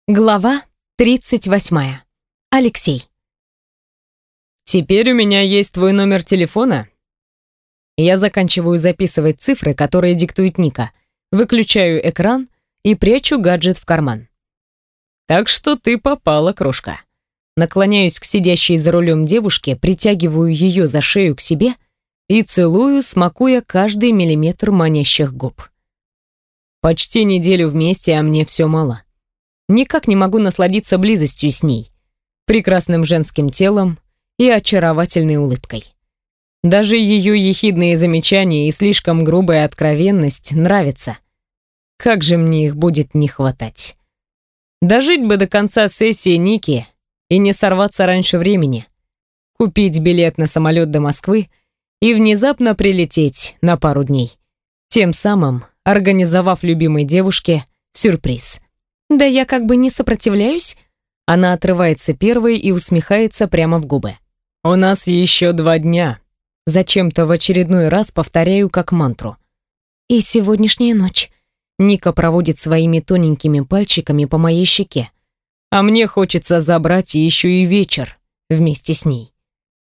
Глава 38. Алексей. «Теперь у меня есть твой номер телефона». Я заканчиваю записывать цифры, которые диктует Ника, выключаю экран и прячу гаджет в карман. «Так что ты попала, крошка». Наклоняюсь к сидящей за рулем девушке, притягиваю ее за шею к себе и целую, смакуя каждый миллиметр манящих губ. Почти неделю вместе, а мне все мало. Никак не могу насладиться близостью с ней, прекрасным женским телом и очаровательной улыбкой. Даже ее ехидные замечания и слишком грубая откровенность нравятся. Как же мне их будет не хватать. Дожить бы до конца сессии Ники и не сорваться раньше времени. Купить билет на самолет до Москвы и внезапно прилететь на пару дней. Тем самым организовав любимой девушке сюрприз. Да я как бы не сопротивляюсь. Она отрывается первой и усмехается прямо в губы. «У нас еще 2 дня». Зачем-то в очередной раз повторяю как мантру. И сегодняшняя ночь. Ника проводит своими тоненькими пальчиками по моей щеке. А мне хочется забрать еще и вечер вместе с ней.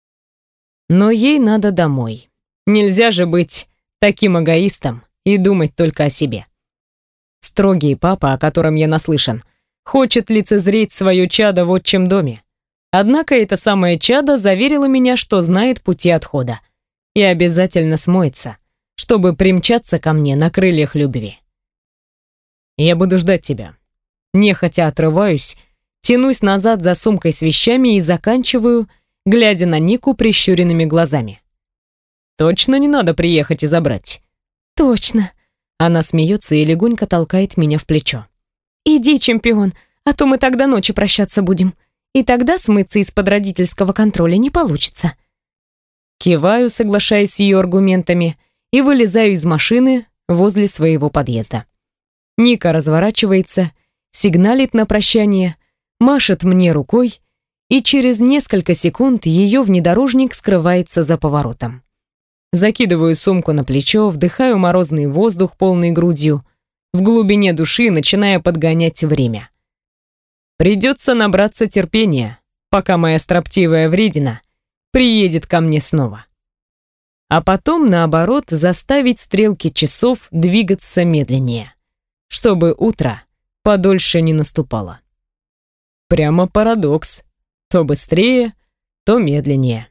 Но ей надо домой. Нельзя же быть таким эгоистом и думать только о себе. Строгий папа, о котором я наслышан, хочет лицезреть свое чадо в отчим доме. Однако это самое чадо заверило меня, что знает пути отхода и обязательно смоется, чтобы примчаться ко мне на крыльях любви. Я буду ждать тебя. Нехотя отрываюсь, тянусь назад за сумкой с вещами и заканчиваю, глядя на Нику прищуренными глазами. Точно не надо приехать и забрать? Точно. Она смеется и легонько толкает меня в плечо. Иди, чемпион, а то мы тогда ночи прощаться будем. И тогда смыться из-под родительского контроля не получится. Киваю, соглашаясь с ее аргументами, и вылезаю из машины возле своего подъезда. Ника разворачивается, сигналит на прощание, машет мне рукой, и через несколько секунд ее внедорожник скрывается за поворотом. Закидываю сумку на плечо, вдыхаю морозный воздух полной грудью, в глубине души начиная подгонять время. Придется набраться терпения, пока моя строптивая вредина приедет ко мне снова. А потом, наоборот, заставить стрелки часов двигаться медленнее, чтобы утро подольше не наступало. Прямо парадокс. То быстрее, то медленнее.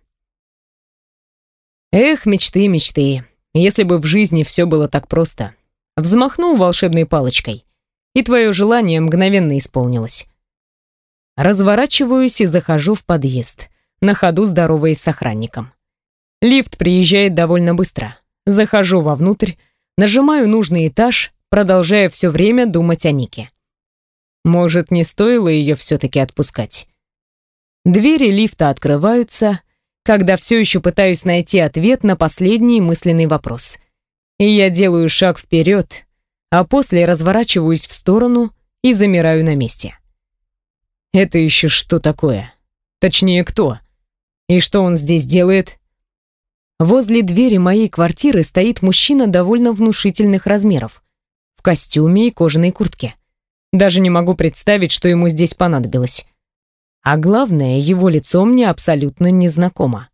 Эх, мечты, мечты. Если бы в жизни все было так просто. Взмахнул волшебной палочкой, и твое желание мгновенно исполнилось. Разворачиваюсь и захожу в подъезд, на ходу здороваясь с охранником. Лифт приезжает довольно быстро. Захожу вовнутрь, нажимаю нужный этаж, продолжая все время думать о Нике. Может, не стоило ее все-таки отпускать? Двери лифта открываются, когда все еще пытаюсь найти ответ на последний мысленный вопрос. И я делаю шаг вперед, а после разворачиваюсь в сторону и замираю на месте. Это еще что такое? Точнее, кто? И что он здесь делает? Возле двери моей квартиры стоит мужчина довольно внушительных размеров, в костюме и кожаной куртке. Даже не могу представить, что ему здесь понадобилось. А главное, его лицо мне абсолютно незнакомо.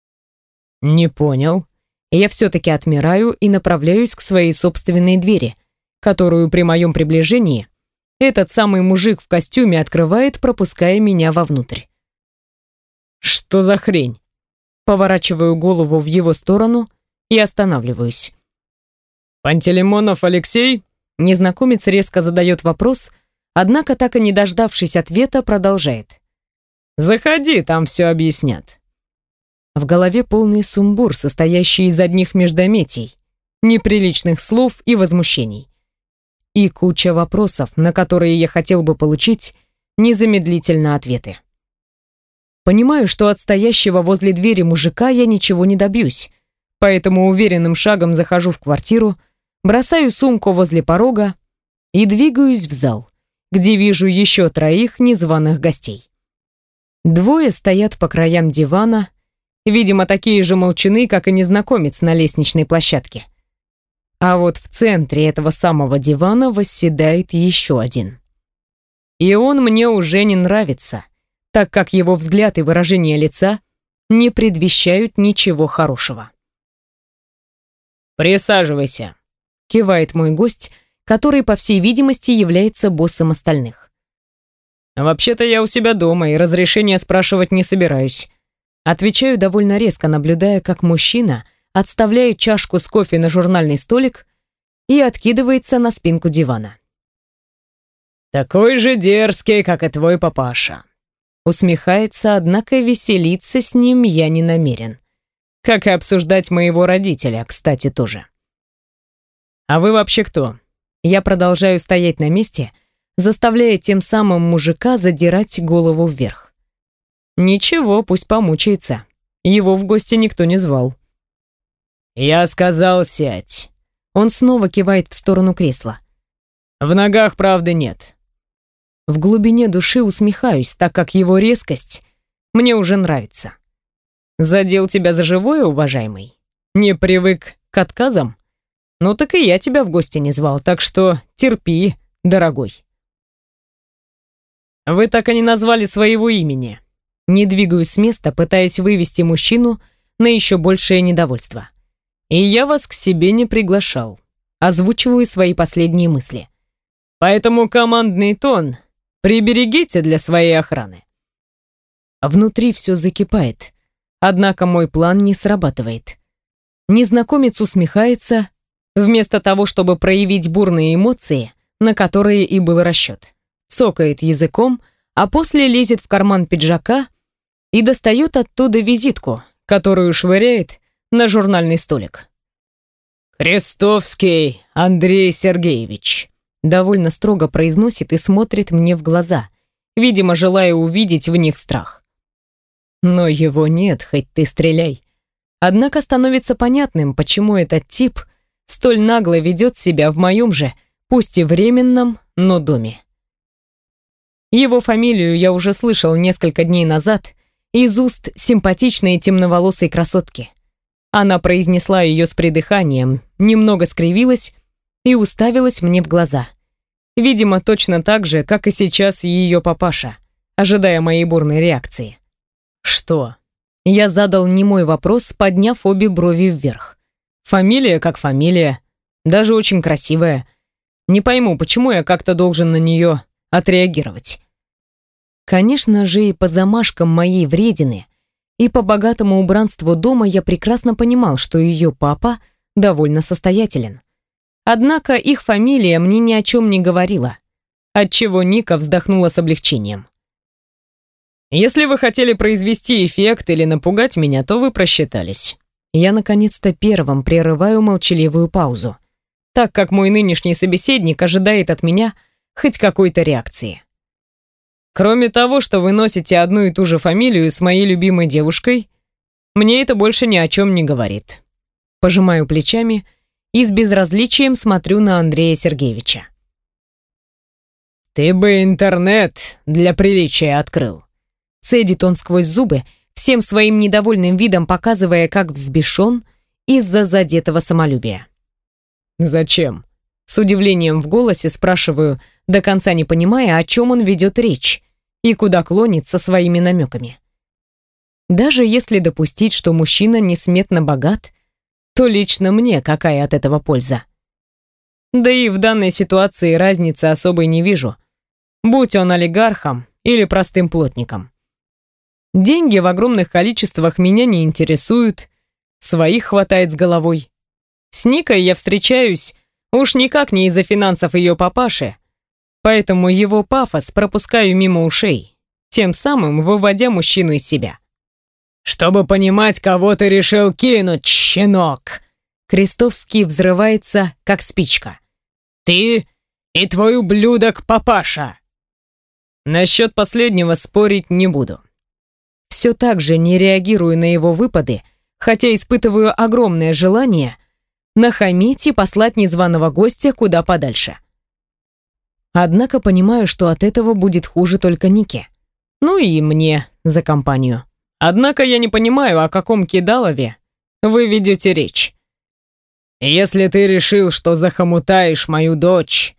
Не понял. Я все-таки отмираю и направляюсь к своей собственной двери, которую при моем приближении этот самый мужик в костюме открывает, пропуская меня вовнутрь. Что за хрень? Поворачиваю голову в его сторону и останавливаюсь. «Пантелеймонов Алексей?» Незнакомец резко задает вопрос, однако, так и не дождавшись ответа, продолжает. «Заходи, там все объяснят». В голове полный сумбур, состоящий из одних междометий, неприличных слов и возмущений. И куча вопросов, на которые я хотел бы получить незамедлительно ответы. Понимаю, что от стоящего возле двери мужика я ничего не добьюсь, поэтому уверенным шагом захожу в квартиру, бросаю сумку возле порога и двигаюсь в зал, где вижу еще 3 незваных гостей. 2 стоят по краям дивана, видимо, такие же молчуны, как и незнакомец на лестничной площадке. А вот в центре этого самого дивана восседает еще один. И он мне уже не нравится, так как его взгляд и выражение лица не предвещают ничего хорошего. «Присаживайся», — кивает мой гость, который, по всей видимости, является боссом остальных. «Вообще-то я у себя дома и разрешения спрашивать не собираюсь». Отвечаю довольно резко, наблюдая, как мужчина отставляет чашку с кофе на журнальный столик и откидывается на спинку дивана. «Такой же дерзкий, как и твой папаша». Усмехается, однако веселиться с ним я не намерен. Как и обсуждать моего родителя, кстати, тоже. «А вы вообще кто?» Я продолжаю стоять на месте, заставляя тем самым мужика задирать голову вверх. Ничего, пусть помучается. Его в гости никто не звал. «Я сказал, сядь». Он снова кивает в сторону кресла. «В ногах правды нет». В глубине души усмехаюсь, так как его резкость мне уже нравится. «Задел тебя за живое, уважаемый? Не привык к отказам? Ну так и я тебя в гости не звал, так что терпи, дорогой». «Вы так и не назвали своего имени». Не двигаюсь с места, пытаясь вывести мужчину на еще большее недовольство. «И я вас к себе не приглашал». Озвучиваю свои последние мысли. «Поэтому командный тон приберегите для своей охраны». Внутри все закипает, однако мой план не срабатывает. Незнакомец усмехается, вместо того, чтобы проявить бурные эмоции, на которые и был расчет. Цокает языком, а после лезет в карман пиджака и достает оттуда визитку, которую швыряет на журнальный столик. «Крестовский Андрей Сергеевич», довольно строго произносит и смотрит мне в глаза, видимо, желая увидеть в них страх. Но его нет, хоть ты стреляй. Однако становится понятным, почему этот тип столь нагло ведет себя в моем же, пусть и временном, но доме. Его фамилию я уже слышал несколько дней назад из уст симпатичной темноволосой красотки. Она произнесла ее с придыханием, немного скривилась и уставилась мне в глаза. Видимо, точно так же, как и сейчас ее папаша, ожидая моей бурной реакции. «Что?» Я задал немой вопрос, подняв обе брови вверх. «Фамилия как фамилия, даже очень красивая. Не пойму, почему я как-то должен на нее отреагировать». Конечно же, и по замашкам моей вредины, и по богатому убранству дома я прекрасно понимал, что ее папа довольно состоятелен. Однако их фамилия мне ни о чем не говорила, отчего Ника вздохнула с облегчением. «Если вы хотели произвести эффект или напугать меня, то вы просчитались». Я наконец-то первым прерываю молчаливую паузу, так как мой нынешний собеседник ожидает от меня хоть какой-то реакции. Кроме того, что вы носите одну и ту же фамилию с моей любимой девушкой, мне это больше ни о чем не говорит. Пожимаю плечами и с безразличием смотрю на Андрея Сергеевича. «Ты бы интернет для приличия открыл», — цедит он сквозь зубы, всем своим недовольным видом показывая, как взбешен из-за задетого самолюбия. «Зачем?» С удивлением в голосе спрашиваю, до конца не понимая, о чем он ведет речь и куда клонит со своими намеками. Даже если допустить, что мужчина несметно богат, то лично мне какая от этого польза? Да и в данной ситуации разницы особой не вижу, будь он олигархом или простым плотником. Деньги в огромных количествах меня не интересуют, своих хватает с головой. С Никой я встречаюсь уж никак не из-за финансов ее папаши, поэтому его пафос пропускаю мимо ушей, тем самым выводя мужчину из себя. «Чтобы понимать, кого ты решил кинуть, щенок!» Крестовский взрывается, как спичка. «Ты и твой ублюдок папаша!» Насчет последнего спорить не буду. Все так же не реагирую на его выпады, хотя испытываю огромное желание нахамить и послать незваного гостя куда подальше. Однако понимаю, что от этого будет хуже только Нике. Ну и мне за компанию. Однако я не понимаю, о каком кидалове вы ведете речь. Если ты решил, что захомутаешь мою дочь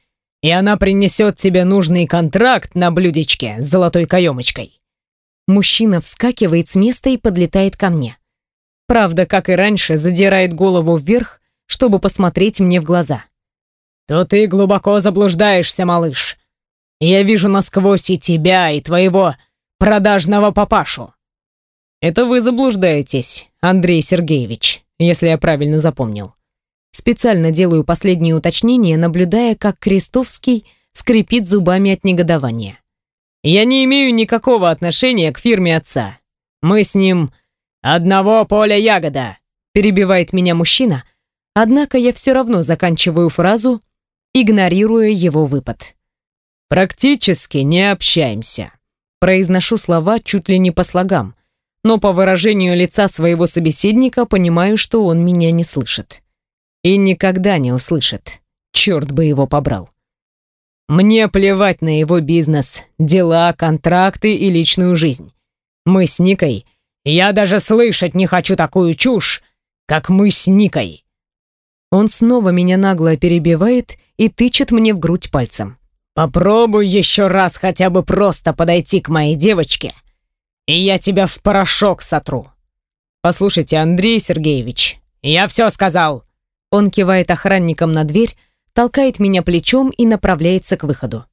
и она принесет тебе нужный контракт на блюдечке с золотой каемочкой». Мужчина вскакивает с места и подлетает ко мне. Правда, как и раньше, задирает голову вверх, чтобы посмотреть мне в глаза. «То ты глубоко заблуждаешься, малыш. Я вижу насквозь и тебя, и твоего продажного папашу». «Это вы заблуждаетесь, Андрей Сергеевич, если я правильно запомнил». Специально делаю последнее уточнение, наблюдая, как Крестовский скрипит зубами от негодования. «Я не имею никакого отношения к фирме отца. Мы с ним одного поля ягода», перебивает меня мужчина, однако я все равно заканчиваю фразу, игнорируя его выпад. «Практически не общаемся». Произношу слова чуть ли не по слогам, но по выражению лица своего собеседника понимаю, что он меня не слышит. И никогда не услышит. Черт бы его побрал. Мне плевать на его бизнес, дела, контракты и личную жизнь. Мы с Никой... Я даже слышать не хочу такую чушь, как мы с Никой. Он снова меня нагло перебивает и тычет мне в грудь пальцем. Попробуй еще раз хотя бы просто подойти к моей девочке, и я тебя в порошок сотру. Послушайте, Андрей Сергеевич, я все сказал. Он кивает охранникам на дверь, толкает меня плечом и направляется к выходу.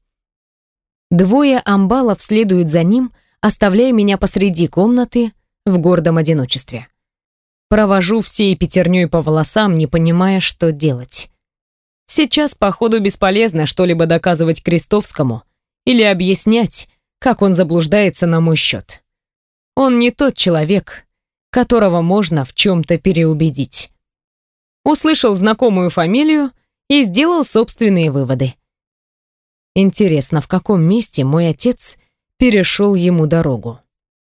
Двое амбалов следуют за ним, оставляя меня посреди комнаты в гордом одиночестве. Провожу всей пятерней по волосам, не понимая, что делать. Сейчас, походу, бесполезно что-либо доказывать Крестовскому или объяснять, как он заблуждается на мой счет. Он не тот человек, которого можно в чем-то переубедить. Услышал знакомую фамилию и сделал собственные выводы. Интересно, в каком месте мой отец перешел ему дорогу?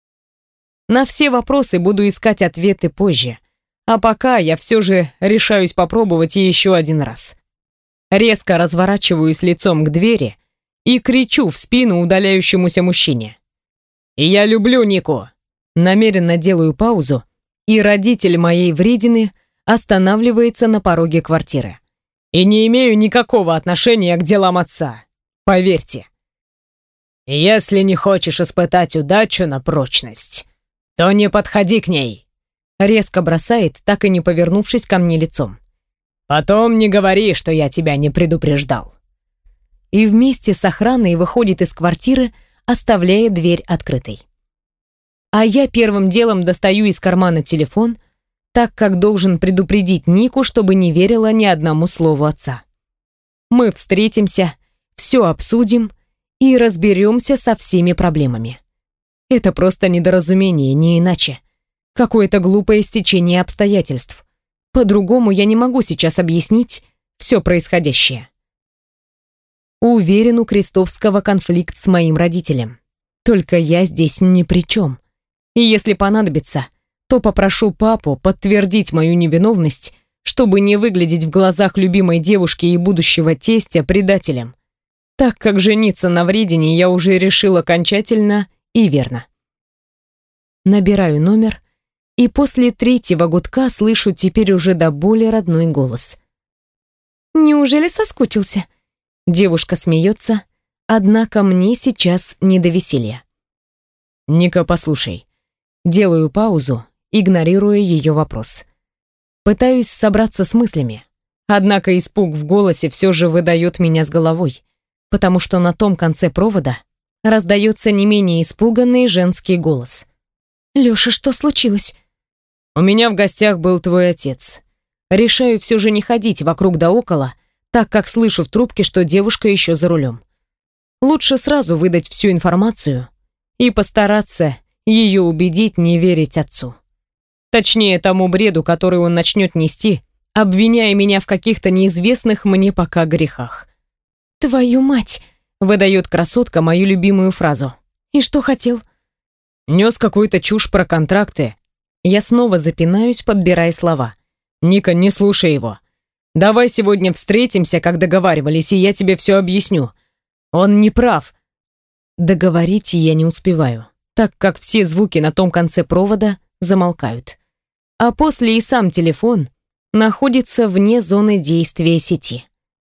На все вопросы буду искать ответы позже, а пока я все же решаюсь попробовать еще один раз. Резко разворачиваюсь лицом к двери и кричу в спину удаляющемуся мужчине. «Я люблю Нику!» Намеренно делаю паузу, и родитель моей вредины останавливается на пороге квартиры. «И не имею никакого отношения к делам отца, поверьте. Если не хочешь испытать удачу на прочность, то не подходи к ней!» Резко бросает, так и не повернувшись ко мне лицом. «Потом не говори, что я тебя не предупреждал». И вместе с охраной выходит из квартиры, оставляя дверь открытой. А я первым делом достаю из кармана телефон, так как должен предупредить Нику, чтобы не верила ни одному слову отца. Мы встретимся, все обсудим и разберемся со всеми проблемами. Это просто недоразумение, не иначе. Какое-то глупое стечение обстоятельств. По-другому я не могу сейчас объяснить все происходящее. Уверен, у Крестовского конфликт с моим родителем. Только я здесь ни при чем. И если понадобится, то попрошу папу подтвердить мою невиновность, чтобы не выглядеть в глазах любимой девушки и будущего тестя предателем, так как жениться на вредине я уже решил окончательно и верно. Набираю номер, и после третьего гудка слышу теперь уже до боли родной голос. «Неужели соскучился?» Девушка смеется, однако мне сейчас не до веселья. «Ника, послушай». Делаю паузу, игнорируя ее вопрос. Пытаюсь собраться с мыслями, однако испуг в голосе все же выдает меня с головой, потому что на том конце провода раздается не менее испуганный женский голос. «Лёша, что случилось?» «У меня в гостях был твой отец. Решаю все же не ходить вокруг да около, так как слышу в трубке, что девушка еще за рулем. Лучше сразу выдать всю информацию и постараться ее убедить не верить отцу. Точнее, тому бреду, который он начнет нести, обвиняя меня в каких-то неизвестных мне пока грехах». «Твою мать!» — выдает красотка мою любимую фразу. «И что хотел?» Нес какую-то чушь про контракты. Я снова запинаюсь, подбирая слова. «Ника, не слушай его. Давай сегодня встретимся, как договаривались, и я тебе все объясню. Он не прав». Договорить я не успеваю, так как все звуки на том конце провода замолкают. А после и сам телефон находится вне зоны действия сети.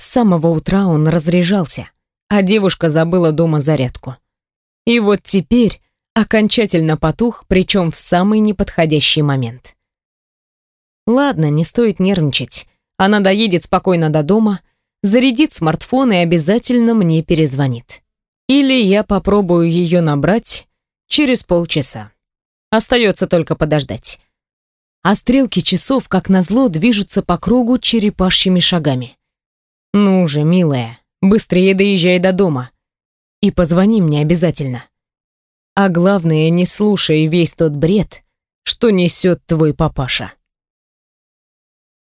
С самого утра он разряжался, а девушка забыла дома зарядку. И вот теперь окончательно потух, причем в самый неподходящий момент. Ладно, не стоит нервничать. Она доедет спокойно до дома, зарядит смартфон и обязательно мне перезвонит. Или я попробую ее набрать через полчаса. Остается только подождать. А стрелки часов, как назло, движутся по кругу черепашьими шагами. Ну же, милая, быстрее доезжай до дома. И позвони мне обязательно. А главное, не слушай весь тот бред, что несет твой папаша.